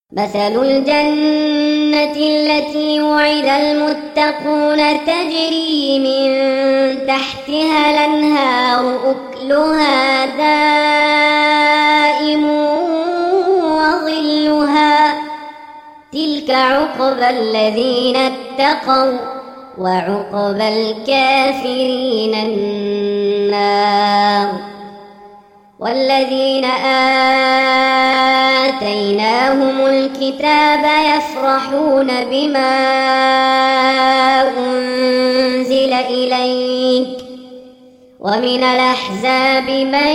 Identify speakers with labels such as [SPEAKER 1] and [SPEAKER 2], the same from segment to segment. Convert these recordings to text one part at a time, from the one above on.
[SPEAKER 1] مثل الجنة التي وعد المتقون تجري من تحتها الأنهار أكلها دائم وظلها تلك عقبى الذين اتقوا وعقبى الكافرين النار. والذين آتيناهم الكتاب يفرحون بما أنزل إليك ومن الأحزاب من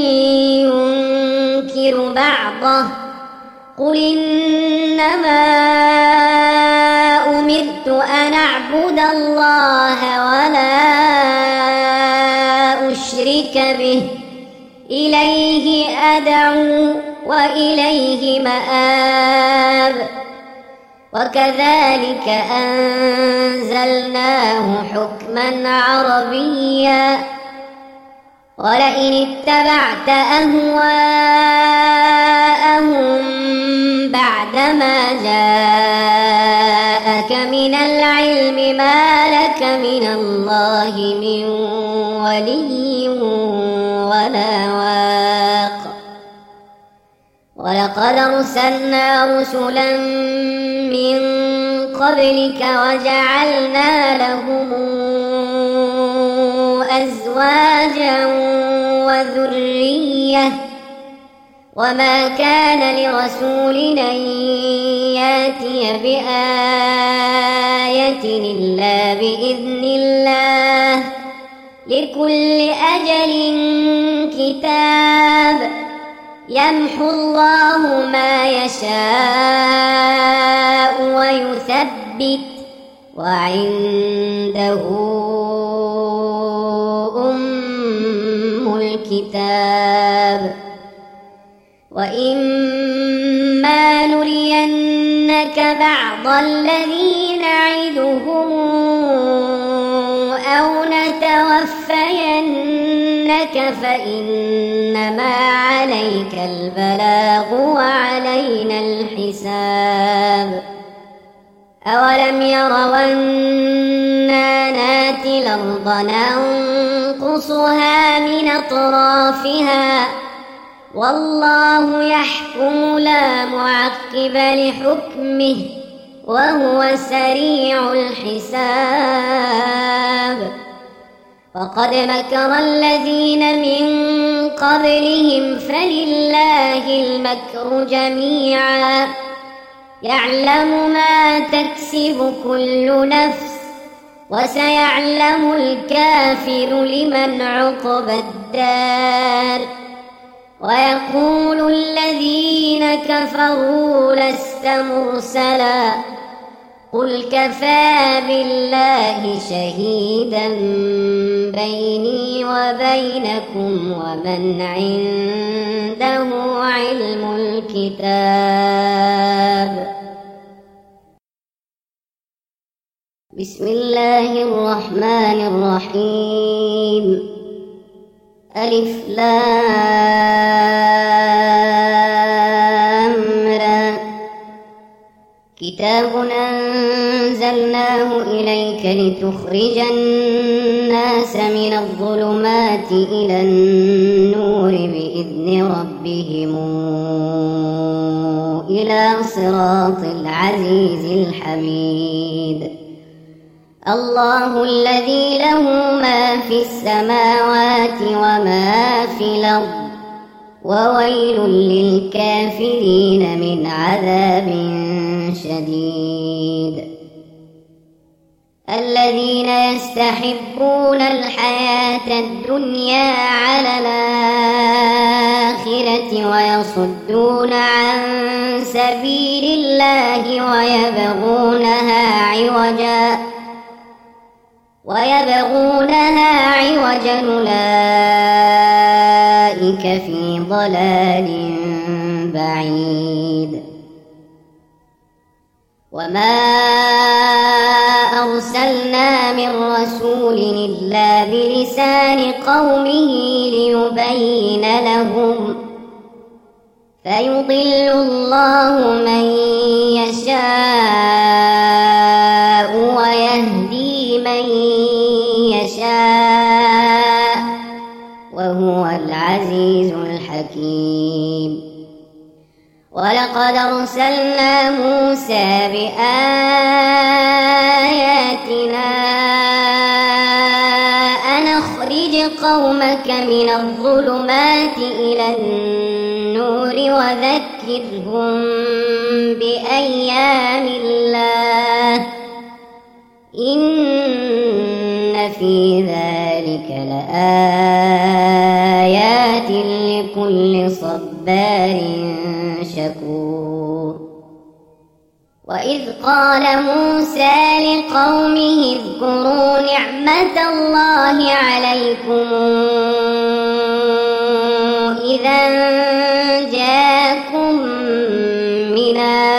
[SPEAKER 1] ينكر بعضه قل إنما أمرت أن أعبد الله ولا أشرك به إليه أدعو وإليه مآب. وكذلك أنزلناه حكما عربيا ولئن اتبعت أهواءهم بعدما جاءك من العلم ما لك من الله من ولي ولا واق. ولقد أرسلنا رسلا من قبلك وجعلنا لهم أزواجا وذرية وما كان لرسول أن يأتي بآية إلا بإذن الله لكل أجل كتاب يمحو الله ما يشاء ويثبت وعنده أم الكتاب. وإما نرينك بعض الذي نعدهم أو نتوفينك فإنما عليك البلاغ وعلينا الحساب. أولم يروا أنا ناتي الأرض ننقصها من أطرافها والله يحكم لا معقب لحكمه وهو سريع الحساب. وقد مكر الذين من قبلهم فلله المكر جميعا يعلم ما تكسب كل نفس وسيعلم الكافر لمن عقبى الدار. ويقول الذين كفروا لست مرسلا قل كفى بالله شهيدا بيني وبينكم ومن عنده علم الكتاب. بسم الله الرحمن الرحيم. ألف لام را كتاب أنزلناه إليك لتخرج الناس من الظلمات إلى النور بإذن ربهم إلى صراط العزيز الحميد. الله الذي له ما في السماوات وما في الأرض وويل للكافرين من عذاب شديد. الذين يستحبون الحياة الدنيا على الآخرة ويصدون عن سبيل الله ويبغونها عوجا أولئك في ضلال بعيد. وما أرسلنا من رسول إلا بلسان قومه ليبين لهم فيضل الله من ولقد أرسلنا موسى بآياتنا أن أخرج قومك من الظلمات إلى النور وذكرهم بأيام الله إن في ذلك لآيات لكل صبار شكور. وإذ قال موسى لقومه اذكروا نعمة الله عليكم إذا جاءكم من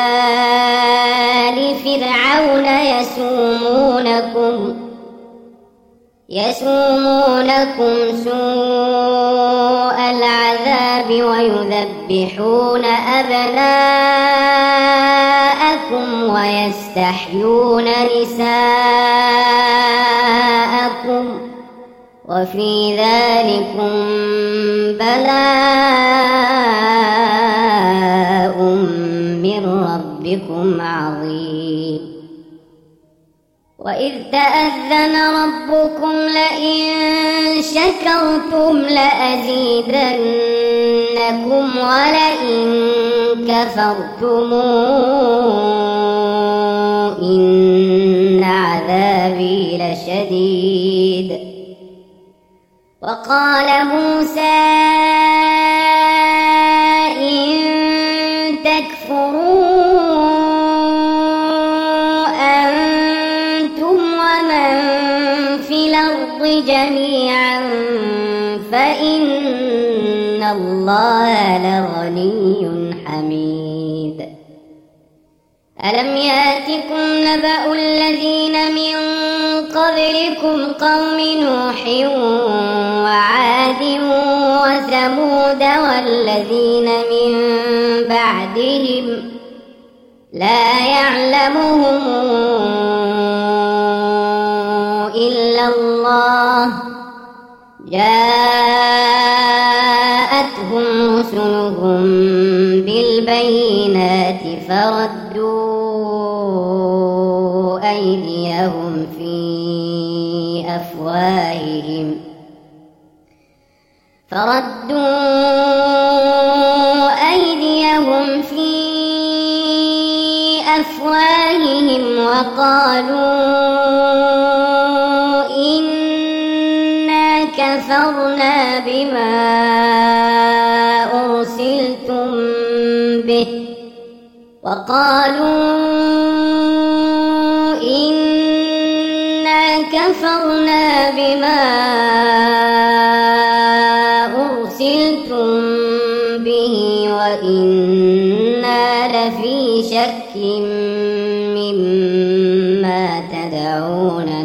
[SPEAKER 1] آل فرعون يسومونكم سوء العذاب ويذبحون أبناءكم ويستحيون نساءكم وفي ذلكم بلاء من ربكم عظيم. وإذ تأذن ربكم لئن شكرتم لأزيدنكم ولئن كفرتم إن عذابي لشديد. وقال موسى إن تكفروا جميعا فإن الله لغني حميد. ألم يأتكم نبأ الذين من قبلكم قوم نوح وعاد وثمود والذين من بعدهم لا يعلمهم إلا الله جاءتهم رسلهم بالبينات فردوا أيديهم في أفواههم وقالوا إنا كفرنا بما أرسلتم به وإنا لفي شك مما تدعون